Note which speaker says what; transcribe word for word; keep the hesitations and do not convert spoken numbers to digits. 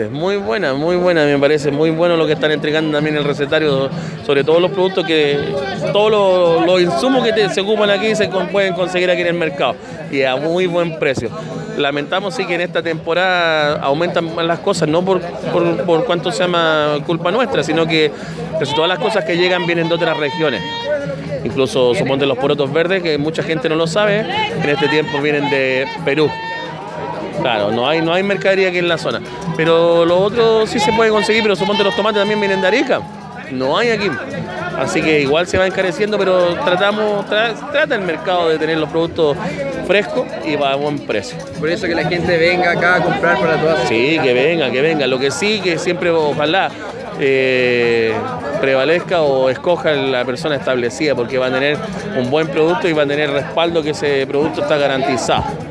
Speaker 1: Es muy buena, muy buena, me parece muy bueno lo que están entregando también el recetario, sobre todos los productos que, todos los, los insumos que te, se ocupan aquí se con, pueden conseguir aquí en el mercado y a muy buen precio. Lamentamos sí que en esta temporada aumentan las cosas, no por, por, por cuánto se llama culpa nuestra, sino que casi todas las cosas que llegan vienen de otras regiones. Incluso suponte los porotos verdes, que mucha gente no lo sabe, en este tiempo vienen de Perú. Claro, no hay, no hay mercadería aquí en la zona. Pero lo otro sí se puede conseguir, pero suponte los tomates también vienen de Arica. No hay aquí. Así que igual se va encareciendo, pero tratamos, tra, trata el mercado de tener los productos frescos y a buen precio.
Speaker 2: Por eso que la gente venga acá a comprar para todas.
Speaker 1: Sí, que venga, que venga. Lo que sí, que siempre ojalá eh, prevalezca o escoja la persona establecida, porque va a tener un buen producto y va a tener respaldo que ese producto está garantizado.